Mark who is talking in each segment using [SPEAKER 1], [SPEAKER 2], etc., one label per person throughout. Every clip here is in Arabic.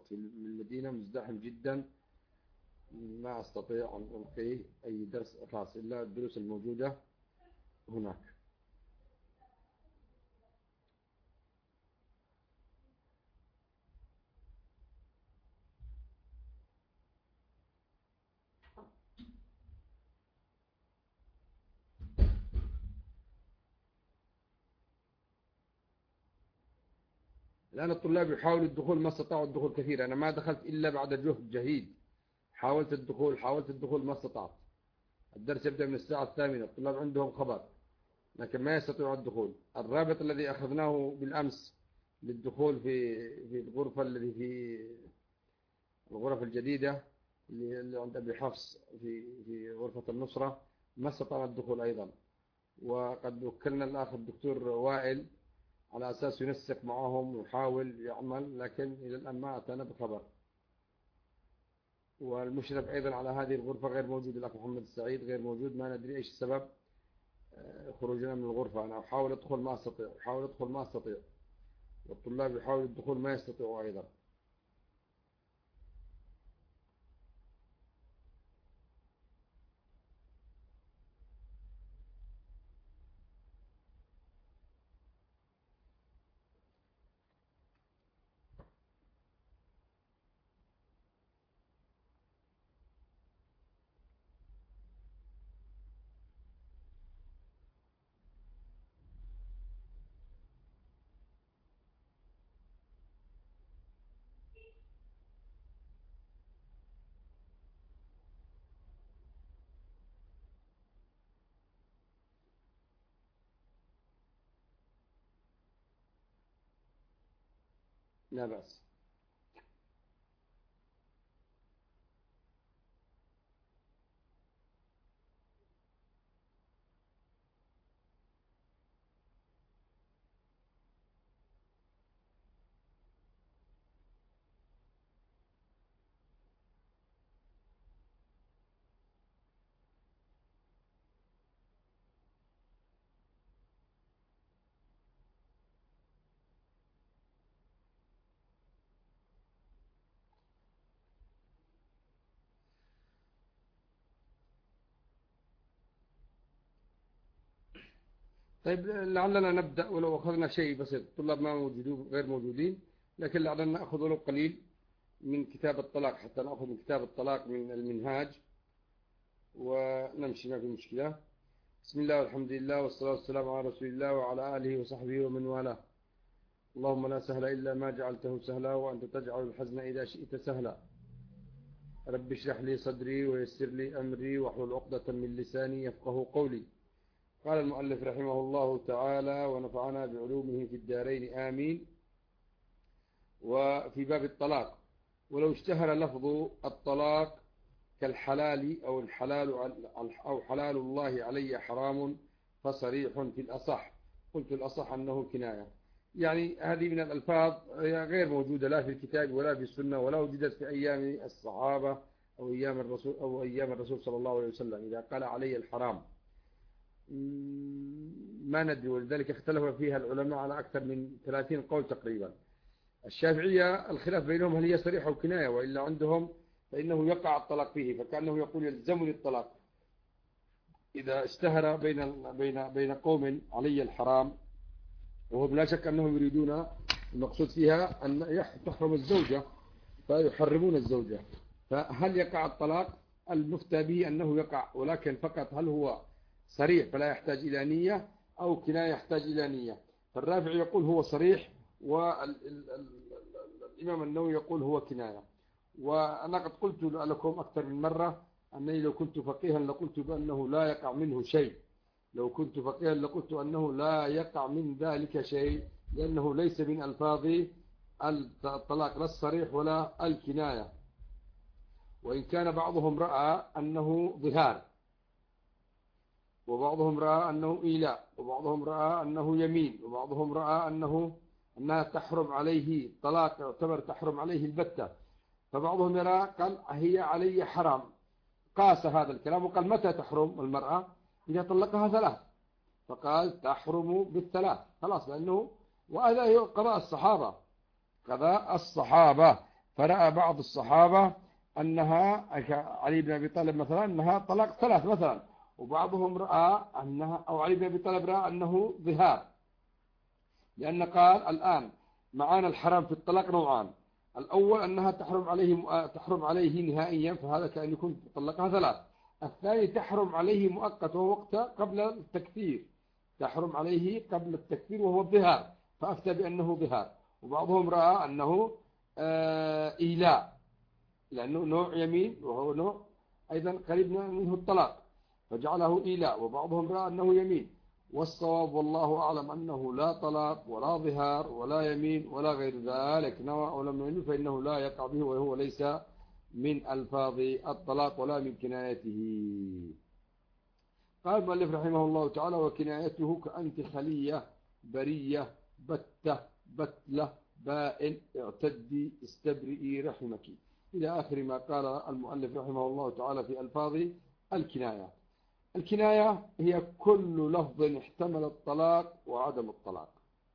[SPEAKER 1] في المدينة مزدحم جدا، ما أستطيع أن ألقي أي درس خاص إلا الدروس الموجودة هناك. الآن الطلاب يحاولوا الدخول، ما استطاعوا الدخول كثير. أنا ما دخلت إلا بعد جهد جهيد، حاولت الدخول ما استطعت. الدرس يبدأ من الساعة 8، الطلاب عندهم خبر لكن ما يستطيعوا الدخول. الرابط الذي أخذناه بالأمس للدخول في الغرفة التي في الغرف الجديدة اللي عند أبي حفص في غرفة النصرة، ما استطعنا الدخول أيضا. وقد وكلنا الأخ الدكتور وائل على أساس ينسق معهم ويحاول يعمل، لكن إلى الآن ما أتانا بخبر. والمشرف أيضا على هذه الغرفة غير موجود، الأخ محمد السعيد غير موجود، ما ندري إيش السبب خروجنا من الغرفة. أنا أحاول أدخل ما أستطيع، والطلاب يحاولوا الدخول ما يستطيعوا أيضا. لا بأس. طيب لعلنا نبدأ ولو أخذنا شيء بسيط. الطلاب ما موجودون، غير موجودين، لكن لعلنا نأخذ ولو قليل من كتاب الطلاق، حتى نأخذ من كتاب الطلاق من المنهاج ونمشي، ما في مشكلة. بسم الله والحمد لله والصلاة والسلام على رسول الله وعلى آله وصحبه ومن والاه. اللهم لا سهل إلا ما جعلته سهلا وأنت تجعل الحزن إذا شئت سهلا. رب اشرح لي صدري ويسر لي أمري واحلل عقدة من لساني يفقه قولي. قال المؤلف رحمه الله تعالى ونفعنا بعلومه في الدارين آمين. وفي باب الطلاق، ولو اشتهر لفظ الطلاق كالحلال أو حلال الله علي حرام فصريح في الأصح. قلت الأصح أنه كناية. يعني هذه من الألفاظ غير موجودة لا في الكتاب ولا في السنة، ولا وجدت في أيام الصحابة أو أيام الرسول صلى الله عليه وسلم. إذا قال علي الحرام ما ندري، ولذلك اختلف فيها العلماء على أكثر من 30 قول تقريبا. الشافعية الخلاف بينهم هل هي صريحة أو كناية، وإلا عندهم فإنه يقع الطلاق فيه، فكأنه يقول يلزمني الطلاق إذا اشتهر بين قوم علي الحرام، وهم لا شك أنهم يريدون المقصود فيها أن تحرم الزوجة فيحرمون الزوجة. فهل يقع الطلاق؟ المفتى به أنه يقع، ولكن فقط هل هو صريح فلا يحتاج إلى نية أو كناية يحتاج إلى نية؟ فالرافع يقول هو صريح، والإمام النووي يقول هو كناية. وأنا قد قلت لكم أكثر من مرة أنني لو كنت فقيها لقلت بأنه لا يقع منه شيء، لو كنت فقيها لقلت أنه لا يقع من ذلك شيء، لأنه ليس من ألفاظ الطلاق لا الصريح ولا الكناية. وإن كان بعضهم رأى أنه ظهار، وبعضهم رأى أنه إيلاء، وبعضهم رأى أنه يمين، وبعضهم رأى أنها تحرم عليه طلاق، يعتبر تحرم عليه البتة. فبعضهم يرى قال هي علي حرام، قاس هذا الكلام وقال متى تحرم المرأة؟ إذا طلقها 3، فقال تحرم بالثلاث خلاص، لأنه وهذا هو قضاء الصحابة. فرأى بعض الصحابة أنها علي بن أبي طالب مثلا أنها طلاق ثلاث مثلا، وبعضهم رأى أنها، أو علي بن أبي طالب رأى أنه ظهار، لأن قال الآن معانا الحرام في الطلاق نوعان: الأول أنها تحرم عليه نهائيا، فهذا كأن يكون طلقها ثلاث. الثاني تحرم عليه مؤقت، وهو وقت قبل التكفير، تحرم عليه قبل التكفير وهو الظهار، فأفتى بأنه ظهار. وبعضهم رأى أنه إيلاء، لأنه نوع يمين وهو نوع أيضا قريب منه الطلاق، فجعله إيلاء. وبعضهم رأى أنه يمين، والصواب والله أعلم أنه لا طلاق ولا ظهار ولا يمين ولا غير ذلك، نوى أو لم ينوي فإنه لا يقع به، وهو ليس من ألفاظ الطلاق ولا من كنايته. قال المؤلف رحمه الله تعالى: وكنايته كأنت خلية، برية، بتة، بتلة، بائن، اعتدي، استبرئي رحمك، إلى آخر ما قال المؤلف رحمه الله تعالى في ألفاظ الكناية. الكناية هي كل لفظ احتمل الطلاق وعدم الطلاق،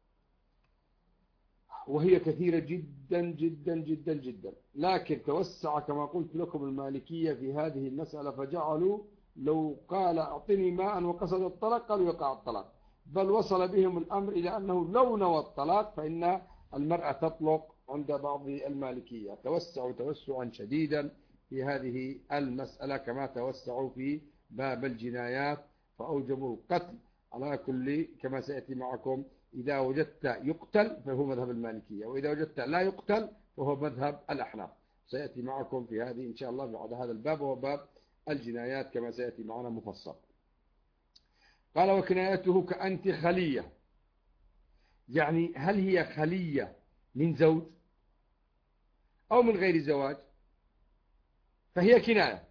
[SPEAKER 1] وهي كثيرة جدا جدا جدا جدا، لكن توسع كما قلت لكم المالكية في هذه المسألة، فجعلوا لو قال أعطني ماء وقصد الطلاق قالوا يقع الطلاق، بل وصل بهم الأمر إلى أنه لو نوى الطلاق فإن المرأة تطلق عند بعض المالكية. توسعوا توسعا شديدا في هذه المسألة، كما توسعوا في باب الجنايات فأوجبوا القتل على كل، كما سيأتي معكم. إذا وجدت يقتل فهو مذهب المالكية، وإذا وجدت لا يقتل فهو مذهب الأحناف. سيأتي معكم في هذه إن شاء الله بعد هذا الباب، وهو باب الجنايات كما سيأتي معنا مفصل. قال: وكنايته كأنت خلية، يعني هل هي خلية من زوج أو من غير زواج؟ فهي كناية،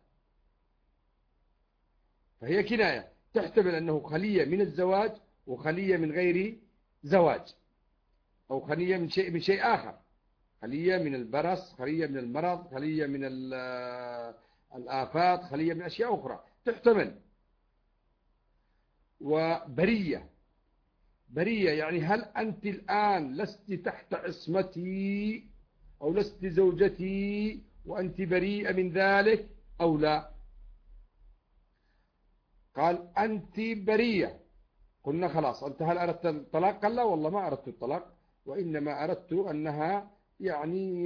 [SPEAKER 1] فهي كناية تحتمل أنه خلية من الزواج وخلية من غير زواج، أو خلية من شيء آخر، خلية من البرص، خلية من المرض، خلية من الآفات، خلية من أشياء أخرى تحتمل. وبرية، برية يعني هل أنت الآن لست تحت عصمتي أو لست زوجتي وأنت بريئة من ذلك أو لا؟ قال: أنت بريئة. قلنا خلاص أنت هل أردت الطلاق؟ قال: لا والله ما أردت الطلاق، وإنما أردت أنها يعني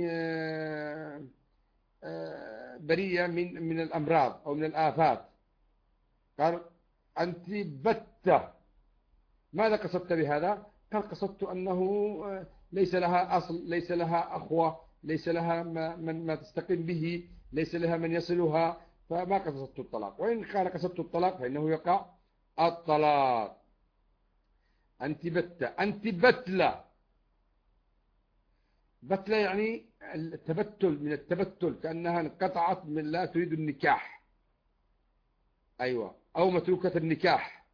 [SPEAKER 1] بريئة من الأمراض أو من الآفات. قال: أنت بتة. ماذا قصدت بهذا؟ قال: قصدت أنه ليس لها أصل، ليس لها أخوة، ليس لها ما تستقيم به، ليس لها من يصلها، فما قصدت الطلاق. وإن قال قصدت الطلاق فإنه يقع الطلاق. أنت بتة، أنت بتلة. بتلة يعني التبتل، من التبتل، كأنها انقطعت من لا تريد النكاح، أيوة، أو متروكة النكاح،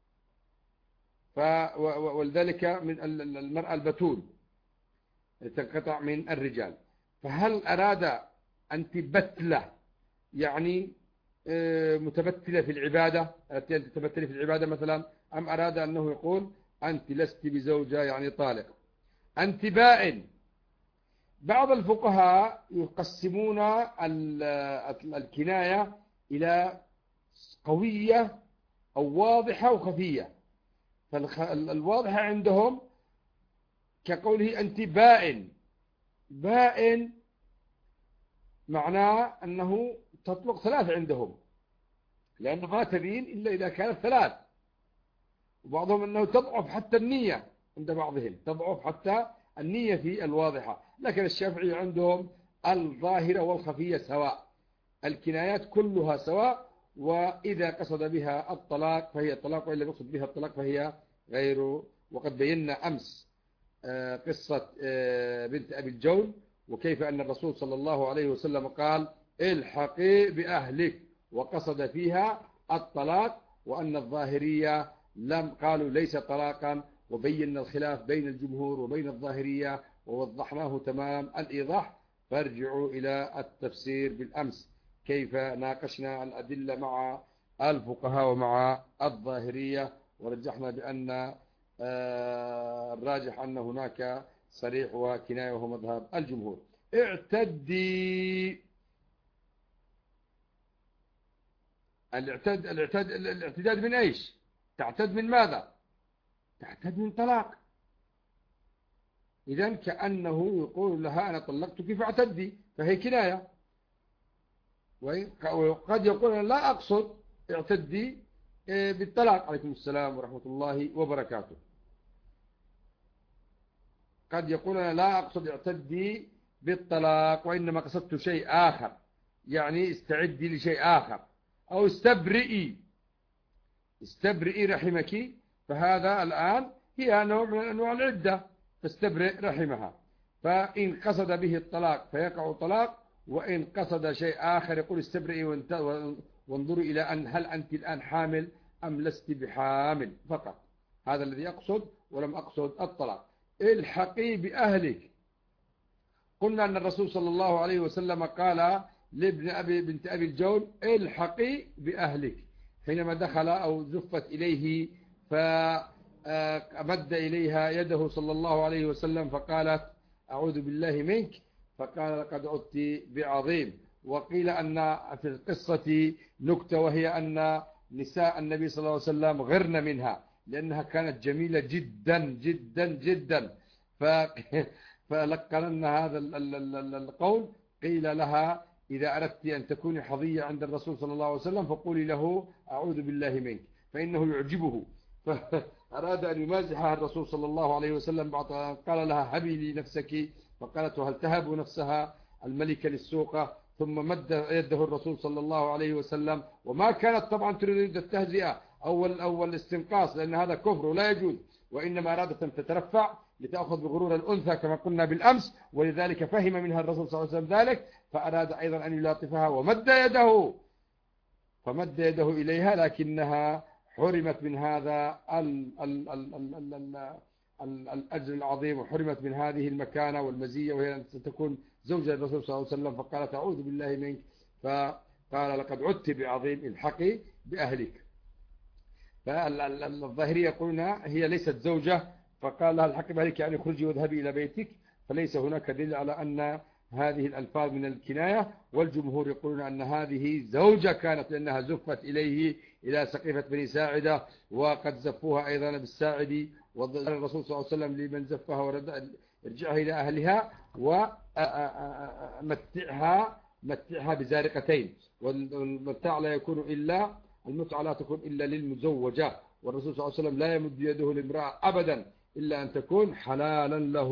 [SPEAKER 1] ولذلك من المرأة البتول تنقطع من الرجال. فهل أراد أنت بتلة يعني متبتلة في العبادة، أنت تتبتلي في العبادة مثلا، أم أراد أنه يقول أنت لست بزوجة يعني طالق؟ أنت بائن. بعض الفقهاء يقسمون الكناية إلى قوية أو واضحة وخفية. فالواضحة عندهم كقوله أنت بائن. بائن معناه أنه تطلق ثلاث عندهم، لأنه ما تبين إلا إذا كانت ثلاث. وبعضهم أنه تضعف حتى النية، عند بعضهم تضعف حتى النية في الواضحة. لكن الشافعي عندهم الظاهرة والخفية سواء، الكنايات كلها سواء، وإذا قصد بها الطلاق فهي طلاق، وإلا يقصد بها الطلاق فهي غير. وقد بينا أمس قصة بنت أبي الجول، وكيف أن الرسول صلى الله عليه وسلم قال: الحقي بأهلك، وقصد فيها الطلاق، وأن الظاهرية لم قالوا ليس طلاقا، وبينا الخلاف بين الجمهور وبين الظاهرية ووضحناه تمام الإيضاح. فارجعوا إلى التفسير بالأمس كيف ناقشنا الأدلة مع الفقهاء ومع الظاهرية، ورجحنا بأن الراجح أن هناك صريح وكناية وهو مذهب الجمهور. اعتدي. الاعتداد من ايش؟ تعتد من ماذا؟ تعتد من طلاق. إذن كأنه يقول لها أنا طلقتك فاعتدي، فهي كناية. وقد يقول أنا لا أقصد اعتدي بالطلاق. عليكم السلام ورحمة الله وبركاته. قد يقول أنا لا أقصد اعتدي بالطلاق، وإنما قصدت شيء آخر، يعني استعدي لشيء آخر، أو استبرئي رحمك. فهذا الآن هي نوع من أنواع العدة، تستبرئ رحمها. فإن قصد به الطلاق فيقع طلاق، وإن قصد شيء آخر يقول استبرئي وانظروا إلى أن هل أنت الآن حامل أم لست بحامل فقط. هذا الذي أقصد، ولم أقصد الطلاق. الحقي بأهلك. قلنا أن الرسول صلى الله عليه وسلم قال بنت أبي الجول الحقي بأهلك، حينما دخل أو زفت إليه فمد إليها يده صلى الله عليه وسلم فقالت أعوذ بالله منك، فقال لقد عدت بعظيم. وقيل أن في القصة نكتة، وهي أن نساء النبي صلى الله عليه وسلم غرن منها لأنها كانت جميلة جدا جدا جدا. فلقلن هذا القول. قيل لها إذا أردت أن تكوني حظية عند الرسول صلى الله عليه وسلم فقولي له أعوذ بالله منك، فإنه يعجبه. فأراد أن يمازحها الرسول صلى الله عليه وسلم، بعد قال لها هبي لي نفسك، فقالت هل تهب نفسها الملكة للسوقة؟ ثم مد يده الرسول صلى الله عليه وسلم، وما كانت طبعا تريد التهزئة أو الاستنقاص، لأن هذا كفر ولا يجوز، وإنما أرادت أن تترفع لتأخذ بغرور الأنثى كما قلنا بالأمس، ولذلك فهم منها الرسول صلى الله عليه وسلم ذلك، فأراد أيضا أن يلاطفها ومد يده، فمد يده إليها، لكنها حرمت من هذا الأجر العظيم، وحرمت من هذه المكانة والمزية، وهي أن تكون زوجة الرسول صلى الله عليه وسلم. فقالت أعوذ بالله منك، فقال لقد عدت بعظيم الحقي بأهلك. فالظاهرية يقولون هي ليست زوجة، فقال لها الحق بأهلك يعني اخرجي واذهبي إلى بيتك، فليس هناك دليل على أن هذه الألفاظ من الكناية. والجمهور يقولون أن هذه زوجة كانت، لأنها زفت إليه إلى سقيفة بني ساعدة، وقد زفوها أيضا بالساعدي، والرسول صلى الله عليه وسلم لمن زفها ورد ارجعها إلى أهلها ومتعها بزارقتين. والمتاع لا يكون إلا المتعة لا تكون إلا للمزوجة، والرسول صلى الله عليه وسلم لا يمد يده لامرأة أبدا إلا أن تكون حلالا له.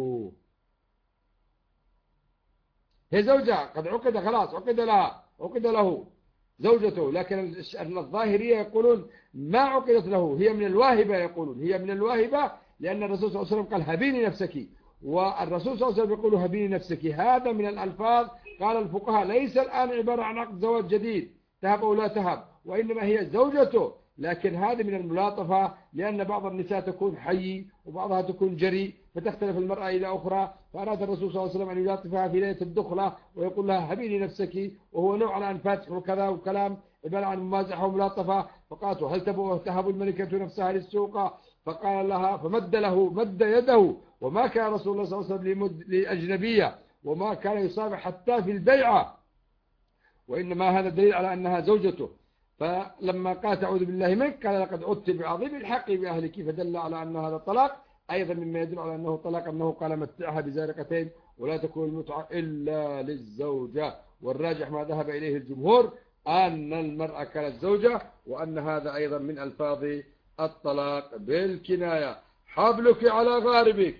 [SPEAKER 1] هي زوجة قد عقد، خلاص عقد له زوجته، لكن الظاهرية يقولون ما عقدت له، هي من الواهبة. يقولون هي من الواهبة لأن الرسول صلى الله عليه وسلم قال هبيني نفسك، والرسول صلى الله عليه وسلم يقول هبيني نفسك. هذا من الألفاظ قال الفقهاء ليس الآن عبارة عن عقد زواج جديد تهب أو لا تهب، وإنما هي زوجته، لكن هذه من الملاطفة، لأن بعض النساء تكون حي وبعضها تكون جري، فتختلف المرأة إلى أخرى. فأراد الرسول صلى الله عليه وسلم أن يلاطفها في ليلة الدخلة ويقول لها هبيني نفسك، وهو نوع عن فتح وكذا وكلام عبارة عن ممازحة وملاطفة. فقالت هل تهب الملكة نفسها للسوق؟ فقال لها مد يده، وما كان رسول الله صلى الله عليه وسلم لمد لأجنبية، وما كان يصافح حتى في البيعة، وإنما هذا دليل على أنها زوجته. فلما قالت أعوذ بالله منك قال لقد عدت بعظيم الحق بأهلك، فدل على أن هذا طلاق. أيضا مما يدل على أنه طلاق أنه قال متعها بزارقتين، ولا تكون المتعة إلا للزوجة. والراجح ما ذهب إليه الجمهور أن المرأة كانت زوجة، وأن هذا أيضا من ألفاظ الطلاق بالكناية. حبلك على غاربك،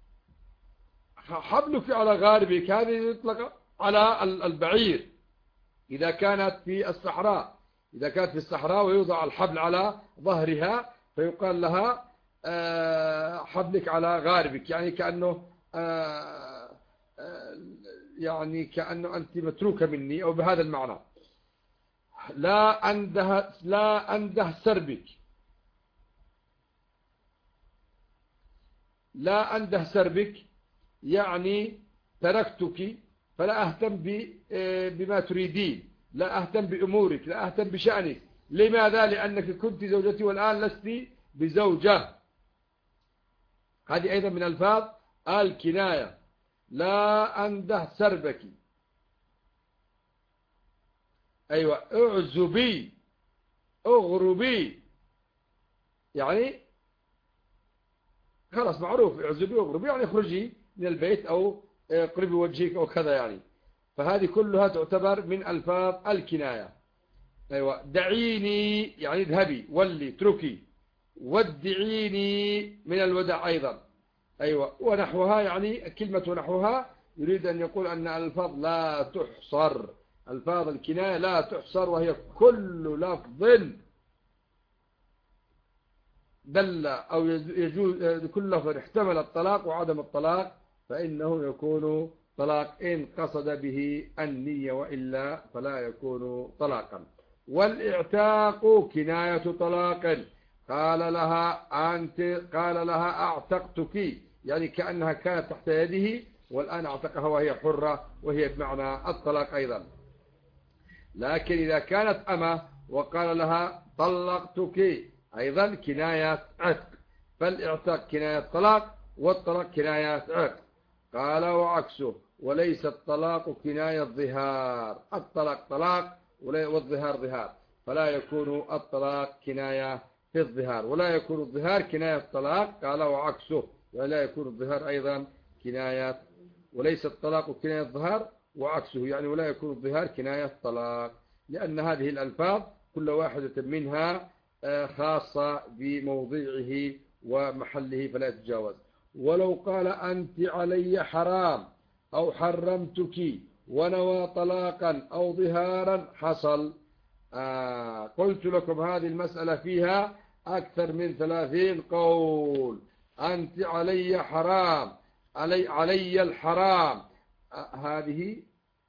[SPEAKER 1] حبلك على غاربك هذه يطلق على البعير إذا كانت في الصحراء، إذا كانت في الصحراء ويوضع الحبل على ظهرها فيقال لها حبلك على غاربك، يعني كأنه أنت متروكة مني، أو بهذا المعنى. لا أنده سربك، لا أنده سربك يعني تركتك فلا أهتم بما تريدين، لا أهتم بأمورك، لا أهتم بشأنك. لماذا؟ لأنك كنت زوجتي والآن لست بزوجة. هذه أيضا من ألفاظ الكناية. لا أنده سربك. أيوة اعزبي اغربي، يعني خلاص معروف اعزبي اغربي يعني اخرجي من البيت أو اقربي وجهك أو كذا يعني. فهذه كلها تعتبر من ألفاظ الكناية. أيوة دعيني يعني اذهبي، ولي اتركي، ودعيني من الوداع أيضا. أيوة ونحوها، يعني كلمة ونحوها يريد أن يقول أن الألفاظ لا تحصر، ألفاظ الكناية لا تحصر، وهي كل لفظ دل أو يجوز، كل لفظ احتمل الطلاق وعدم الطلاق فإنه يكون طلاق إن قصد به النية، وإلا فلا يكون طلاقا. والإعتاق كناية طلاق. قال لها أعتقتك، يعني كأنها كانت تحت يده والآن اعتقها وهي حرة، وهي بمعنى الطلاق أيضا. لكن إذا كانت أمة وقال لها طلقتك أيضا كناية عتق، فالاعتاق كناية طلاق والطلاق كناية عتق. قال وعكسه، وليس الطلاق كناية ظهار، الطلاق طلاق والظهار ظهار، فلا يكون الطلاق كناية في الظهار، ولا يكون الظهار كناية طلاق. قال وعكسه، ولا يكون الظهار أيضا كناية، وليس الطلاق كناية ظهار وعكسه، يعني ولا يكون الظهار كناية طلاق، لأن هذه الألفاظ كل واحدة منها خاصة بموضعه ومحله فلا يتجاوز. ولو قال أنت علي حرام أو حرمتك ونوى طلاقا أو ظهارا حصل. قلت لكم هذه المسألة فيها أكثر من 30 قول. أنت علي حرام، علي الحرام، هذه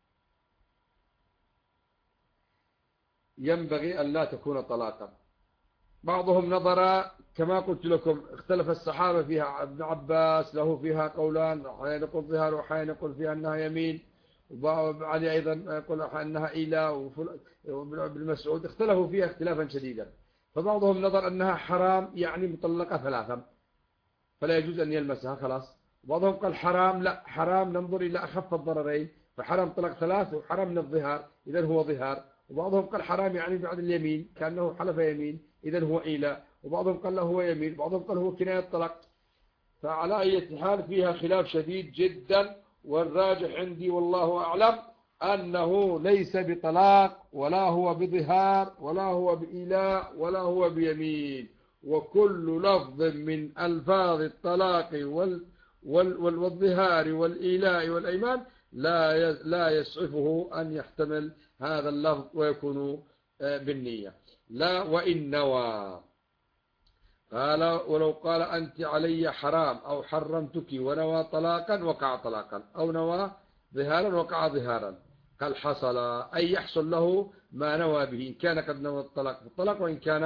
[SPEAKER 1] ينبغي أن لا تكون طلاقا. بعضهم نظر كما قلت لكم، اختلف الصحابة فيها، ابن عباس له فيها قولان، أحيانا يقول ظهار وأحيانا يقول فيها أنها يمين، وعلي أيضا يقول أنها إيلاء، وابن مسعود اختلفوا فيها اختلافا شديدا. فبعضهم نظر أنها حرام يعني مطلقة ثلاثا فلا يجوز أن يلمسها خلاص. وبعضهم قال حرام، لا حرام ننظر إلى أخف الضررين، فحرام طلق ثلاث وحرام من الظهار إذن هو ظهار. وبعضهم قال حرام يعني بعد اليمين كأنه حلف يمين إذن هو إيلاء. وبعضهم قال له هو يمين، وبعضهم قال هو كناية طلاق. فعلى أي حال فيها خلاف شديد جدا، والراجح عندي والله أعلم أنه ليس بطلاق ولا هو بظهار ولا هو بإيلاء ولا هو بيمين. وكل لفظ من ألفاظ الطلاق والظهار والإيلاء والأيمان لا يسعفه أن يحتمل هذا اللفظ ويكون بالنية. لا وإن نوى. قال ولو قال أنت علي حرام أو حرمتك ونوى طلاقا وقع طلاقا، أو نوى ظهارا وقع ظهارا. قال حصل، أي يحصل له ما نوى به، إن كان قد نوى الطلاق في الطلاق، وإن كان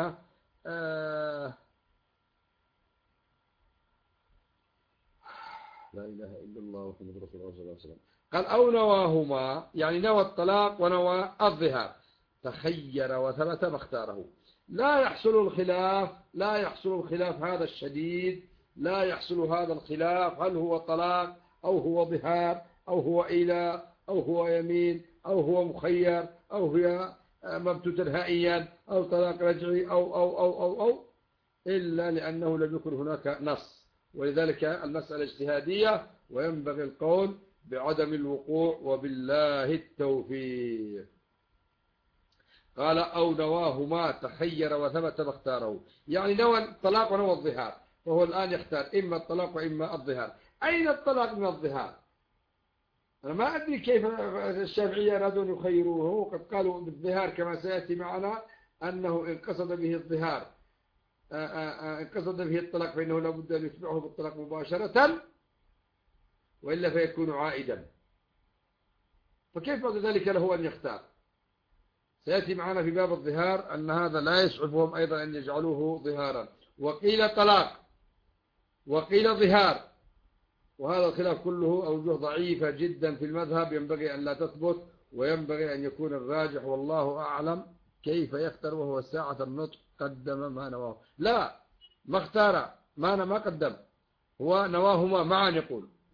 [SPEAKER 1] لا إله إلا الله محمد رسول الله صلى الله عليه وسلم. قال أو نواهما، يعني نوى الطلاق ونوى الظهار، تخير وثبت فاختاره. لا يحصل الخلاف هذا الشديد، لا يحصل هذا الخلاف هل هو طلاق أو هو ظهار أو هو إيلاء أو هو يمين أو هو مخير أو هي مبتوت نهائيا أو طلاق رجعي أو إلا لأنه لم يكن هناك نص، ولذلك المسألة اجتهادية وينبغي القول بعدم الوقوع، وبالله التوفيق. قال أو نواهما، تخير وثبت فاختاره، يعني نوى الطلاق ونوى الظهار، فهو الآن يختار إما الطلاق وإما الظهار. أين الطلاق من الظهار؟ أنا ما أدري كيف الشافعية أرادوا أن يخيروه، وقد قالوا بالظهار كما سيأتي معنا أنه إن قصد به الظهار إن قصد به الطلاق فإنه لابد أن يتبعه بالطلاق مباشرة، وإلا فيكون عائدا. فكيف بعد ذلك له أن يختار؟ سيأتي معنا في باب الظهار أن هذا لا يسعفهم أيضا أن يجعلوه ظهارا. وقيل طلاق وقيل ظهار، وهذا الخلاف كله أوجه ضعيفة جدا في المذهب، ينبغي أن لا تثبت، وينبغي أن يكون الراجح والله أعلم. كيف يختار وهو ساعة النطق قدم ما نواه؟ لا، ما اختار ما قدم، هو نواهما معا يقول،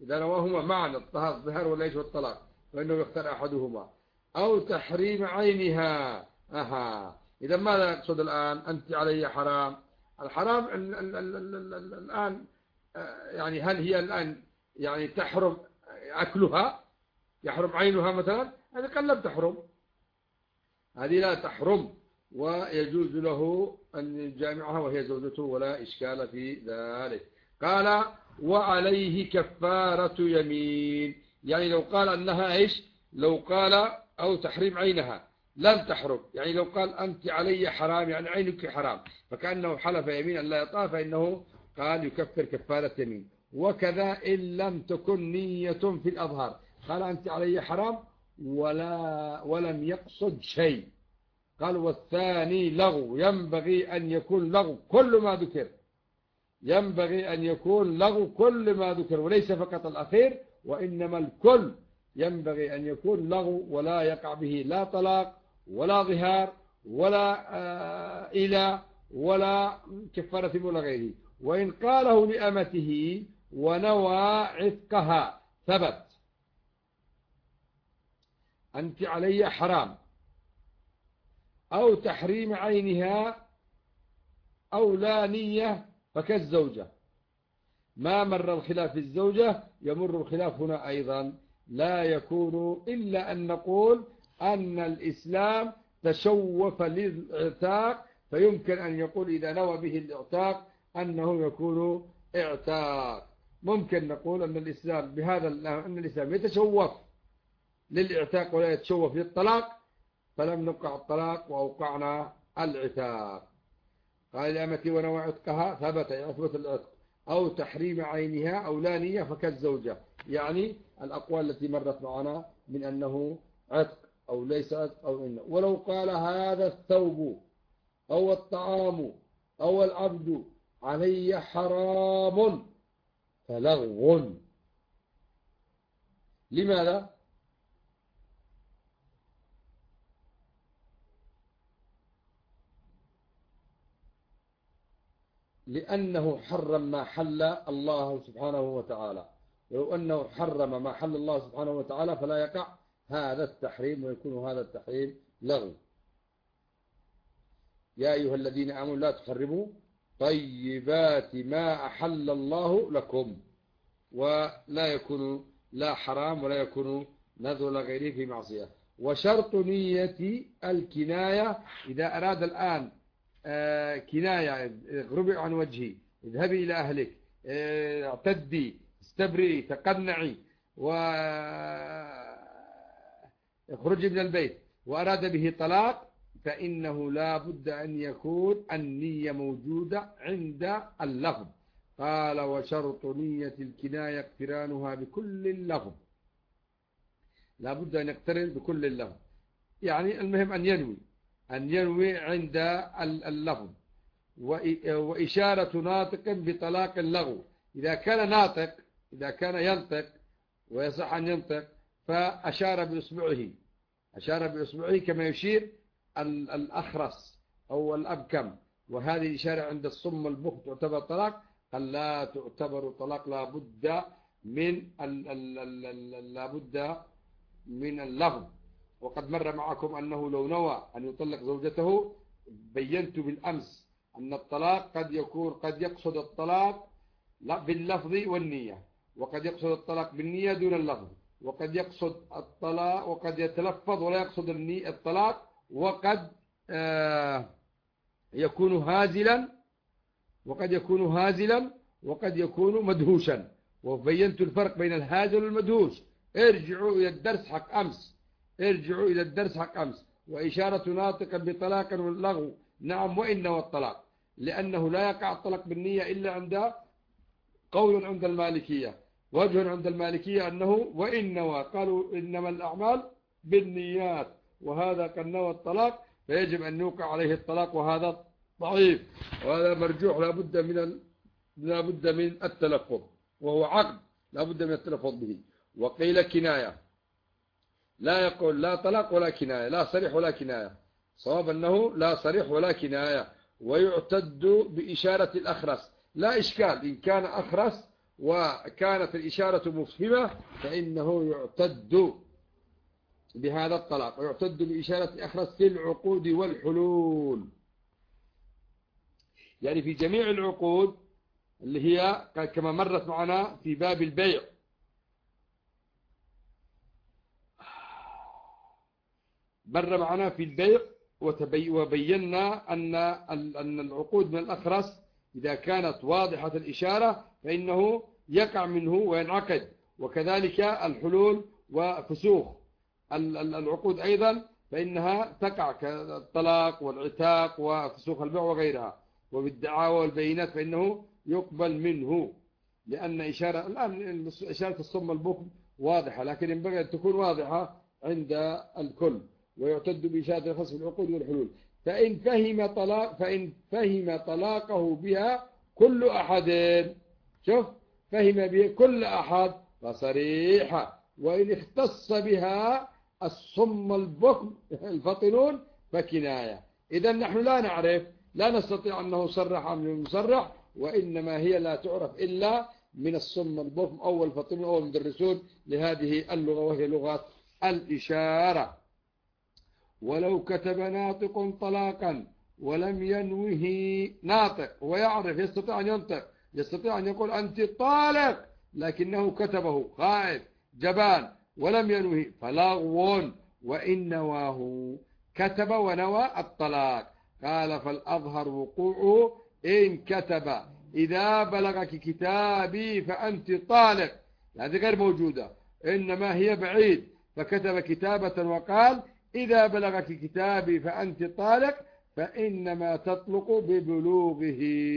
[SPEAKER 1] إذا نواهما معا الظهر والإيش والطلاق فإنه يختار أحدهما، أو تحريم عينها. إذا ماذا يقصد الآن؟ أنت علي حرام. الحرام الآن يعني هل هي الآن يعني تحرم أكلها، يحرم عينها مثلا؟ هذه قد لم تحرم، هذه لا تحرم ويجوز له أن يجامعها وهي زوجته ولا إشكال في ذلك. قال وعليه كفارة يمين، يعني لو قال أنها إيش، لو قال أو تحريم عينها لم تحرم، يعني لو قال أنت علي حرام يعني عينك حرام، فكأنه حلف يمين أن لا يطاع، فإنه قال يكفر كفارة يمين. وكذا إن لم تكن نية في الأظهار، قال أنت علي حرام ولم يقصد شيء. قال والثاني لغو، ينبغي أن يكون لغو كل ما ذكر، ينبغي أن يكون لغو كل ما ذكر، وليس فقط الأخير وإنما الكل ينبغي أن يكون لغو، ولا يقع به لا طلاق ولا ظهار ولا إله ولا كفارة ولا غيره. وإن قاله لأمته ونوى عتقها ثبت، أنت علي حرام، أو تحريم عينها، أو لا نية فكالزوجة. ما مر الخلاف في الزوجة يمر الخلاف هنا أيضا، لا يكون إلا أن نقول أن الإسلام تشوف للإعتاق، فيمكن أن يقول إذا نوى به الإعتاق أنه يكون إعتاق. ممكن نقول أن الإسلام بهذا أن الإسلام يتشوف للإعتاق ولا يتشوف للطلاق، فلم نوقع الطلاق وأوقعنا العتاق. قال لأمتي ونوى عتقها ثبت، يثبت العتق، أو تحريم عينها، أو لا نية فكالزوجة، يعني الأقوال التي مرت معنا من أنه عتق أو ليس عتق أو إنه. ولو قال هذا الثوب أو الطعام أو العبد علي حرام فلغو. لماذا؟ لأنه حرم ما حل الله سبحانه وتعالى، ولو أنه حرم ما حل الله سبحانه وتعالى فلا يقع هذا التحريم، ويكون هذا التحريم لغو. يا أيها الذين آمنوا لا تحرموا طيبات ما أحل الله لكم، ولا يكون لا حرام ولا يكون نذر لغيره في معصية. وشرط نية الكناية، إذا أراد الآن كناية، اغربي عن وجهي، اذهبي إلى أهلك، اعتدي، استبرئي، تقنعي، واخرجي من البيت، وأراد به طلاق، فإنه لا بد أن يكون النية موجودة عند اللفظ. قال وشرط نية الكناية اقترانها بكل اللفظ، لا بد أن يقترن بكل اللفظ، يعني المهم أن ينوي عند اللفظ. وإشارة ناطق بطلاق اللغو، إذا كان ناطق، إذا كان ينطق ويصح أن ينطق، فأشار بإصبعه، أشار بإصبعه كما يشير الأخرس أو الأبكم، وهذه الإشارة عند الصم والبخ تعتبر طلاق. قال لا تعتبر طلاق، لا بد من اللفظ. وقد مر معكم أنه لو نوى أن يطلق زوجته، بينت بالأمس أن الطلاق قد يقصد الطلاق باللفظ والنية، وقد يقصد الطلاق بالنية دون اللفظ، وقد يقصد الطلاق وقد يتلفظ ولا يقصد الطلاق، وقد يكون هازلا، وقد يكون مدهوشا. وبينت الفرق بين الهازل والمدهوش. ارجعوا إلى الدرس حق أمس. وإشارة ناطقا بطلاق واللغو، نعم وإن والطلاق، لأنه لا يقع الطلاق بالنية إلا عند قول عند المالكية، وجه عند المالكية أنه وإن نوى، قالوا إنما الأعمال بالنيات، وهذا قد نوى الطلاق فيجب أن يوقع عليه الطلاق، وهذا ضعيف وهذا مرجوح، لا بد من التلفظ، وهو عقد لا بد من التلفظ به. وقيل كناية، لا يقول لا طلاق ولا كناية، لا صريح ولا كناية، صواب أنه لا صريح ولا كناية. ويعتد بإشارة الأخرس، لا إشكال إن كان أخرس وكانت الإشارة مفهمة فإنه يعتد بهذا الطلاق، ويعتد بإشارة أخرس في العقود والحلول. يعني في جميع العقود اللي هي كما مرت معنا في باب البيع، مر معنا في البيع وبينا أن العقود من الأخرس إذا كانت واضحة الإشارة فإنه يقع منه وينعقد، وكذلك الحلول وفسوخ العقود أيضا فإنها تقع كالطلاق والعتاق وفسوخ البيع وغيرها. وبالدعاوى والبينات فإنه يقبل منه، لأن الآن إشارة الصم البكم واضحة، لكن ينبغي أن تكون واضحة عند الكل. ويعتد بإشارة الخصم العقود والحلول. فإن فهم طلاقه بها كل أحد، شوف فهم به كل أحد فصريحة، وإن اختص بها الصم البكم الفطنون فكناية. إذا نحن لا نعرف، لا نستطيع أنه صرح أم لم يصرح، وإنما هي لا تعرف إلا من الصم البكم أو الفطنون أو المدرسون لهذه اللغة، وهي لغة الإشارة. ولو كتب ناطق طلاقا ولم ينوه ناطق، ويعرف يستطيع أن ينطق، يستطيع أن يقول أنت طالق، لكنه كتبه خائف جبان ولم ينوه فلغو. وإن نواه كتب ونوى الطلاق، قال فالأظهر وقوعه إن كتب إذا بلغك كتابي فأنت طالق، هذه غير موجودة، إنما هي بعيد، فكتب كتابة وقال إذا بلغك كتابي فأنت طالق، فإنما تطلق ببلوغه،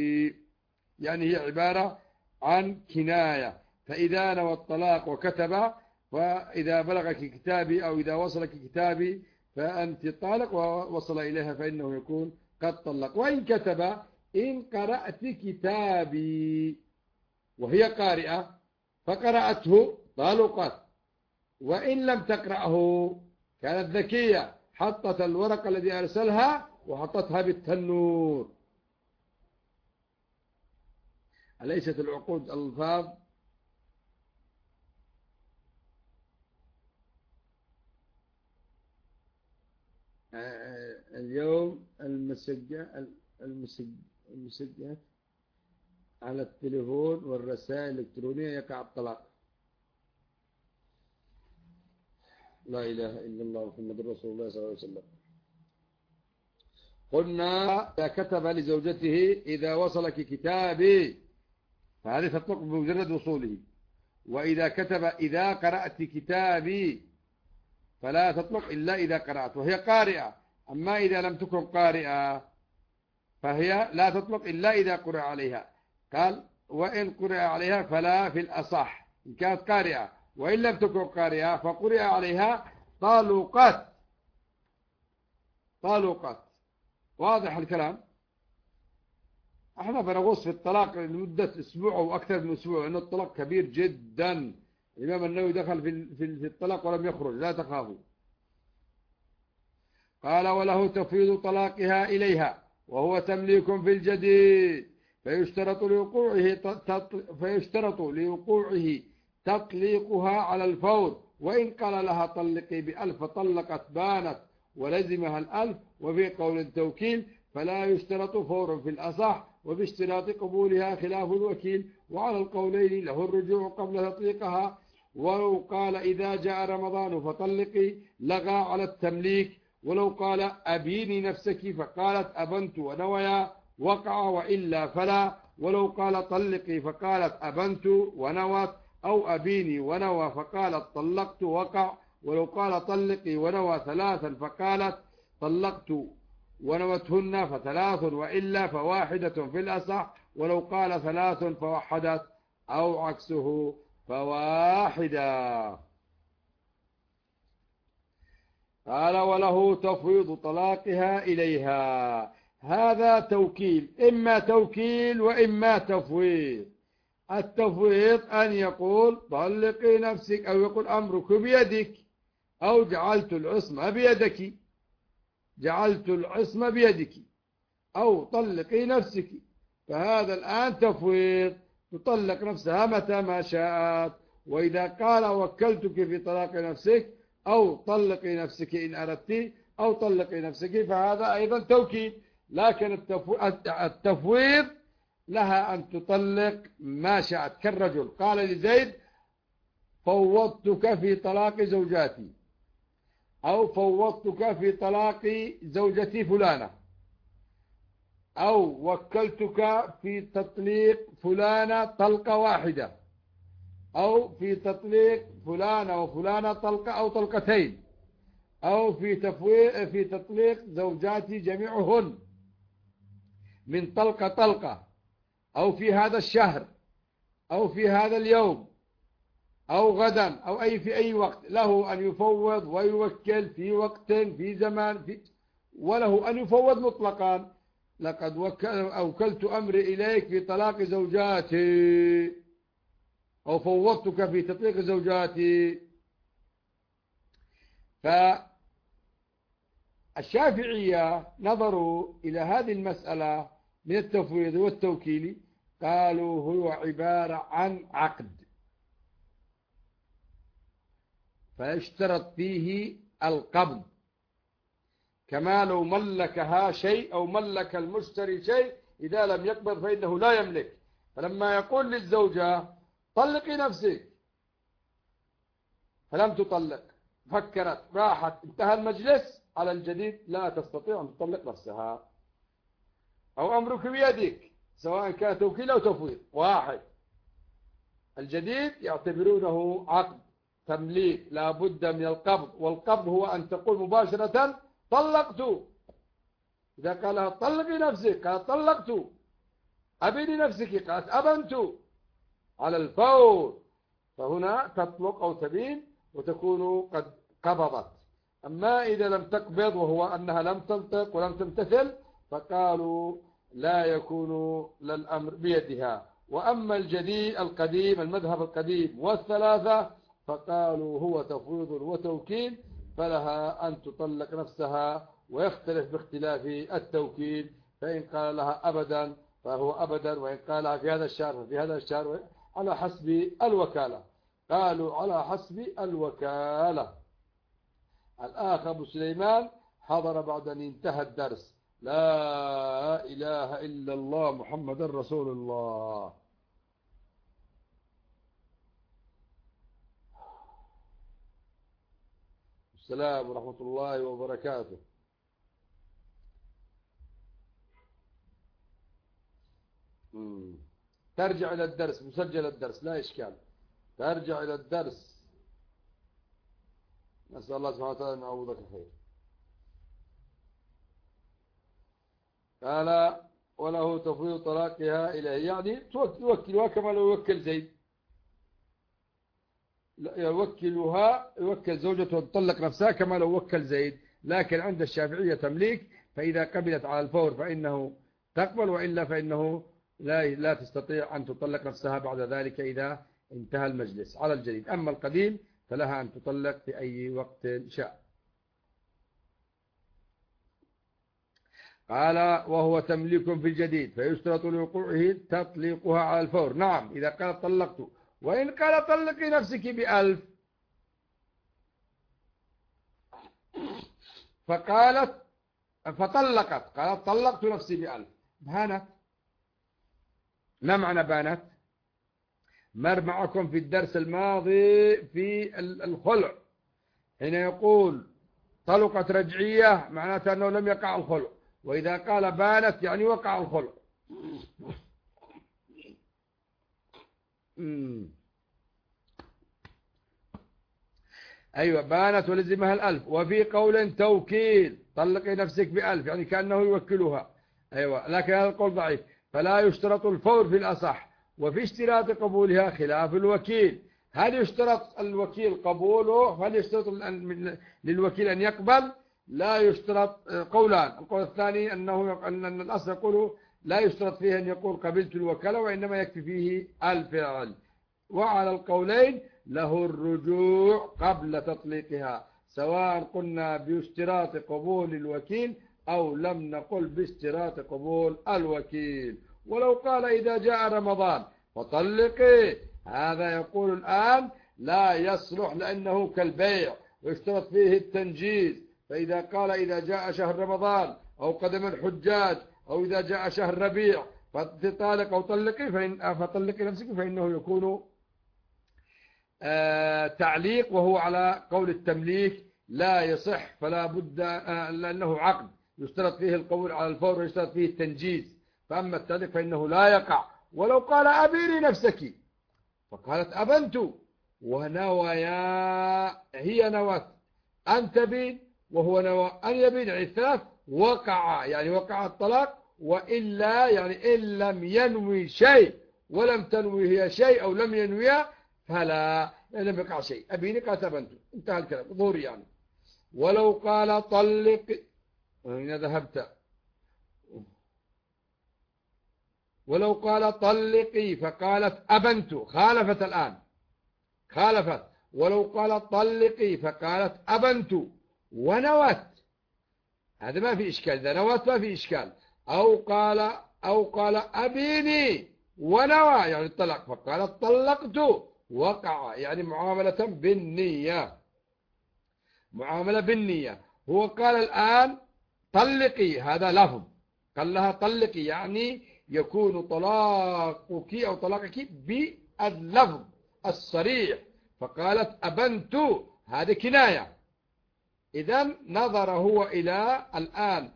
[SPEAKER 1] يعني هي عبارة عن كناية. فإذا نوى الطلاق وكتب فإذا بلغك كتابي أو إذا وصلك كتابي فأنت طالق ووصل إليها فإنه يكون قد طلق. وإن كتب إن قرأت كتابي وهي قارئة فقرأته طلقت، وإن لم تقرأه كانت ذكية حطت الورقة الذي أرسلها وحطتها بالتنور. أليست العقود الألفاظ؟ اليوم المسجات على التليفون والرسائل الإلكترونية يقع الطلاق. لا إله إلا الله محمد رسول الله صلى الله عليه وسلم. قلنا إذا كتب لزوجته إذا وصلك كتابي فهذه تطلق بمجرد وصوله، وإذا كتب إذا قرأت كتابي فلا تطلق إلا إذا قرأت وهي قارئة. أما إذا لم تكن قارئة فهي لا تطلق إلا إذا قرأ عليها. قال وإن قرأ عليها فلا في الأصح إن كانت قارئة، وإن لم تكن قارئة فقرأ عليها طلقت. واضح الكلام؟ احنا بنغوص في الطلاق لمدة أسبوع أو أكثر من أسبوع، لأن الطلاق كبير جدا. الإمام النووي دخل في الطلاق ولم يخرج، لا تخافوا. قال وله تفويض طلاقها إليها وهو تمليك في الجديد، فيشترط لوقوعه تطليقها على الفور، وإن قال لها طلقي بألف طلقت بانت ولزمها الألف. وفي قول التوكيل فلا يشترط فور في الأصح، وباشتراط قبولها خلاف الوكيل، وعلى القولين له الرجوع قبل تطليقها. ولو قال إذا جاء رمضان فطلقي لغى على التمليك، ولو قال أبيني نفسك فقالت أبنت ونويا وقع، وإلا فلا. ولو قال طلقي فقالت أبنت ونوت، أو أبيني ونوى فقالت طلقت وقع. ولو قال طلقي ونوى ثلاثا فقالت طلقت ونوتهن فثلاث، وإلا فواحدة في الأصح. ولو قال ثلاث فوحدت أو عكسه فواحدة. قال وله تفويض طلاقها إليها. هذا توكيل، إما توكيل وإما تفويض. التفويض أن يقول طلقي نفسك، أو يقول أمرك بيدك، أو جعلت العصمة بيدك، أو طلقي نفسك. فهذا الآن تفويض. تطلق نفسها متى ما شاءت. وإذا قال وكلتك في طلاق نفسك أو طلقي نفسك إن أردت أو طلقي نفسك فهذا أيضا توكيد. لكن التفويض لها أن تطلق ما شاءت. كالرجل قال لزيد فوضتك في طلاق زوجاتي أو فوضتك في طلاق زوجتي فلانة أو وكلتك في تطليق فلانة طلقة واحدة أو في تطليق فلانة وفلانة طلقة أو طلقتين أو في تطليق زوجاتي جميعهن من طلقة طلقة أو في هذا الشهر أو في هذا اليوم أو غدا أو في أي وقت. له أن يفوض ويوكل في وقت في زمان وله أن يفوض مطلقا. لقد أوكلت أمري إليك في طلاق زوجاتي أو فوضتك في تطليق زوجاتي. فالشافعية نظروا إلى هذه المسألة من التفويض والتوكيل، قالوا هو عبارة عن عقد فيشترط فيه القبض، كما لو ملكها شيء أو ملك المشتري شيء إذا لم يقبض فإنه لا يملك. فلما يقول للزوجة طلقي نفسك فلم تطلق، فكرت راحت انتهى المجلس، على الجديد لا تستطيع أن تطلق نفسها. أو أمرك بيدك سواء كان توكيل أو تفويض واحد. الجديد يعتبرونه عقد تمليك لا بد من القبض، والقبض هو أن تقول مباشرة طلقت. إذا قالها طلقي نفسك قالت طلقت، أبيني نفسك قالت أبنت، على الفور. فهنا تطلق أو تبين وتكون قد قبضت. أما إذا لم تقبض وهو أنها لم تنطق ولم تمتثل فقالوا لا يكون للأمر بيدها. وأما الجديد القديم المذهب القديم والثلاثة فقالوا هو تفويض وتوكيل، فلها أن تطلق نفسها، ويختلف باختلاف التوكيل. فإن قال لها أبدا فهو أبدا، وإن قالها في هذا الشهر ففي هذا الشهر، على حسب الوكالة. قالوا على حسب الوكالة. الآخ أبو سليمان حضر بعد أن انتهى الدرس. لا إله إلا الله محمد رسول الله. السلام ورحمة الله وبركاته. ترجع إلى الدرس، مسجل الدرس لا إشكال، ترجع إلى الدرس. نسأل الله سبحانه وتعالى أن يعوضك خير. قال وله تفويض طلاقها إليه، يعني توكلها كما لو يوكل زيد، يوكل زوجته تطلق نفسها كما لو وكل زيد. لكن عند الشافعية تمليك، فإذا قبلت على الفور فإنه تقبل، وإلا فإنه لا تستطيع أن تطلق نفسها بعد ذلك إذا انتهى المجلس على الجديد. أما القديم فلها أن تطلق في أي وقت شاء. قال وهو تمليك في الجديد فيشترط لوقوعه تطليقها على الفور. نعم إذا قالت طلقت، وإن قال طلقي نفسك ب1000 فطلقت، قالت طلقت نفسي ب1000، بانت. ما معنى بانت؟ مر معكم في الدرس الماضي في الخلع، حين يقول طلقت رجعية معناته أنه لم يقع الخلع، وإذا قال بانت يعني وقع الخلع. أيوة بانت ولزمها 1000. وفي قول توكيل طلقي نفسك ب1000 يعني كأنه يوكلها. أيوة لكن هذا القول ضعيف، فلا يشترط الفور في الأصح. وفي اشتراط قبولها خلاف الوكيل. هل يشترط الوكيل قبوله؟ هل يشترط للوكيل أن يقبل؟ لا يشترط. قولان. القول الثاني أن الأصل يقول لا يشترط فيه أن يقول قبلت الوكالة، وإنما يكفي فيه الفعل. وعلى القولين له الرجوع قبل تطليقها، سواء قلنا باشتراط قبول الوكيل أو لم نقل باشتراط قبول الوكيل. ولو قال إذا جاء رمضان فطلقي. هذا يقول الآن لا يصلح لأنه كالبيع ويشترط فيه التنجيز. فإذا قال إذا جاء شهر رمضان أو قدم الحجاج أو إذا جاء شهر ربيع فطالق أو طلقي فطلقي نفسك، فإنه يكون تعليق، وهو على قول التمليك لا يصح، فلا بد لأنه عقد يشترط فيه القول على الفور ويشترط فيه التنجيز. فأما التعليق فإنه لا يقع. ولو قال أبيني نفسك فقالت أبنت ونويا، هي نوت أن تبين وهو نوى أن يبين، يعني الثلاث وقع، يعني وقع الطلاق. وإلا يعني إن لم ينوي شيء ولم تنوي هي شيء أو لم ينويها فلا، لم يقع شيء. أبيني قالت أبنت، انتهى الكلام ظهور يعني. ولو قال طلق، أين ذهبت؟ ولو قال طلقي فقالت أبنت، خالفت الآن، خالفت. ولو قال طلقي فقالت أبنت ونوت، هذا ما في إشكال، إذا نوت ما في إشكال. أو قال أبيني ونوى يعني الطلاق فقالت طلقت، وقع يعني معاملة بالنية، معاملة بالنية. هو قال الآن طلقي، هذا لفظ، قال لها طلقي يعني يكون طلاقك أو طلاقك باللفظ الصريح، فقالت أبنت، هذه كناية. إذن نظر هو إلى الآن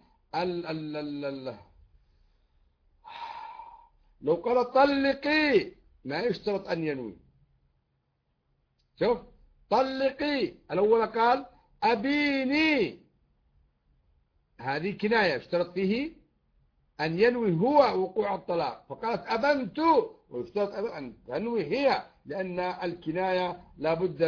[SPEAKER 1] لو قال طلقي ما يشترط أن ينوي. شوف طلقي، الأول قال أبيني، هذه كناية يشترط فيه أن ينوي هو وقوع الطلاق، فقالت أبنت ويشترط أن تنوي هي، لأن الكناية لابد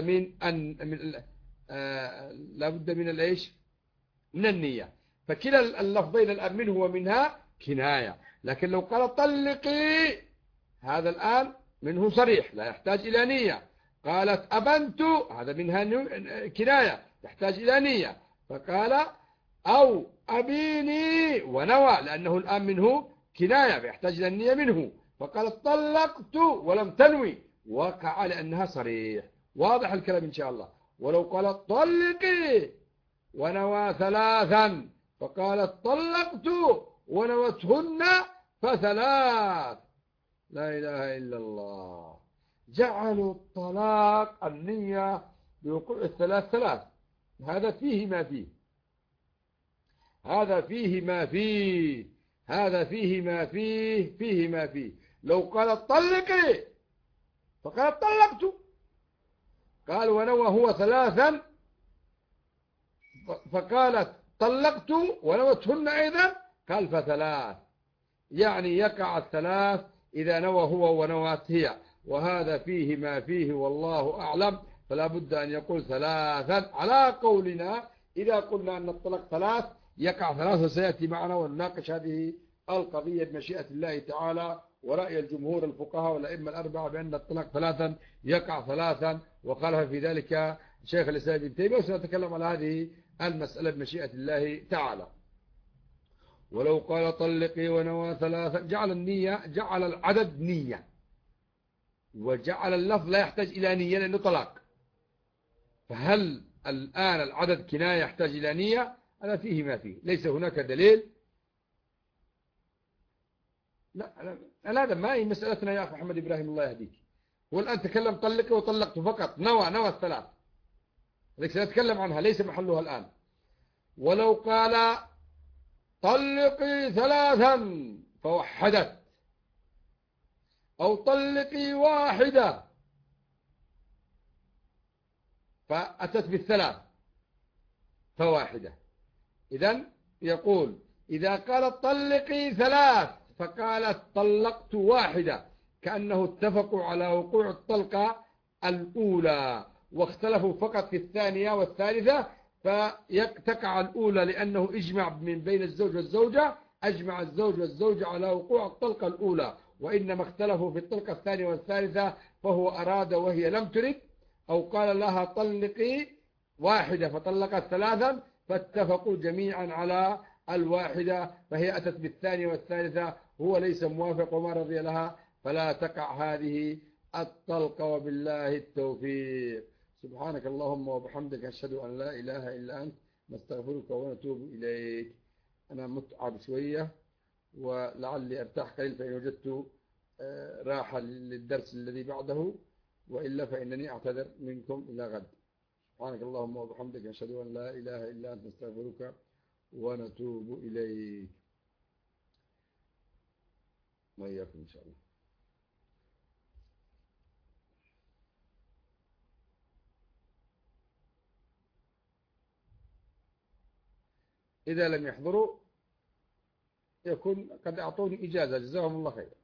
[SPEAKER 1] من الإيش؟ من النية. فكلا اللفظين الآن منه ومنها كناية. لكن لو قال طلقي هذا الآن منه صريح لا يحتاج إلى نية. قالت أبنت هذا منها كناية يحتاج إلى نية. فقال أو أبيني ونوى، لأنه الآن منه كناية فيحتاج إلى النية منه. فقالت طلقت ولم تنوي، وقع لأنها صريح. واضح الكلام إن شاء الله. ولو قالت طلقي ونوى ثلاثا فقالت طلقت ونوتهن فثلاث، لا إله إلا الله، جعلوا الطلاق النية بوقوع الثلاث ثلاث. هذا فيه ما فيه، هذا فيه ما فيه، هذا فيه ما فيه، فيه ما فيه. لو قالت طلقي فقالت طلقت، قال ونوى هو ثلاثا فقالت طلقت ونوتهن أيضا، قال فثلاث، يعني يقع الثلاث إذا نوى هو ونوات هي. وهذا فيه ما فيه والله أعلم. فلا بد أن يقول ثلاثا على قولنا. إذا قلنا أن الطلاق ثلاث يقع ثلاثة، سيأتي معنا ونناقش هذه القضية بمشيئة الله تعالى. ورأي الجمهور الفقهاء والأئمة الأربعة بأن الطلاق ثلاثا يقع ثلاثا، وقالها في ذلك شيخ الإسلام ابن تيمية، وسنتكلم على هذه المسألة بمشيئة الله تعالى. ولو قال طلقي ونوى ثلاثا، جعل النية، جعل العدد نية، وجعل اللفظ لا يحتاج إلى نية لأنه طلاق. فهل الآن العدد كناية يحتاج إلى نية؟ أنا فيه ما فيه، ليس هناك دليل. لا هذا ما هي مسألتنا يا أخي محمد إبراهيم الله يهديك. هو الآن تكلم طلقي وطلقت فقط، نوى الثلاث، لكن سنتكلم عنها ليس محلها الآن. ولو قال طلقي ثلاثا فوحدت، أو طلقي واحدة فأتت بالثلاث فواحدة، إذن يقول إذا قالت طلقي ثلاث فقالت طلقت واحدة، كأنه اتفقوا على وقوع الطلقة الأولى واختلفوا فقط في الثانية والثالثة، فيقتقع الأولى لأنه إجمع من بين الزوج والزوجة، أجمع الزوج والزوجة على وقوع الطلقة الأولى، وإنما اختلفوا في الطلقة الثانية والثالثة فهو أراد وهي لم ترد، أو قال لها طلقي واحدة فطلقت ثلاثا، فاتفقوا جميعا على الواحدة فهي أتت بالثانية والثالثة، هو ليس موافق وما رضي لها فلا تقع هذه الطلقة، وبالله التوفيق. سبحانك اللهم وبحمدك، أشهد أن لا إله إلا أنت، نستغفرك ونتوب إليك. أنا متعب شوية ولعلي أرتاح قليل، فإن وجدت راحة للدرس الذي بعده، وإلا فإنني أعتذر منكم إلى غد. سبحانك اللهم وبحمدك، أشهد أن لا إله إلا أنت، نستغفرك ونتوب إليك. وإياكم إن شاء الله. إذا لم يحضروا يكون قد أعطوني إجازة، جزاهم الله خير.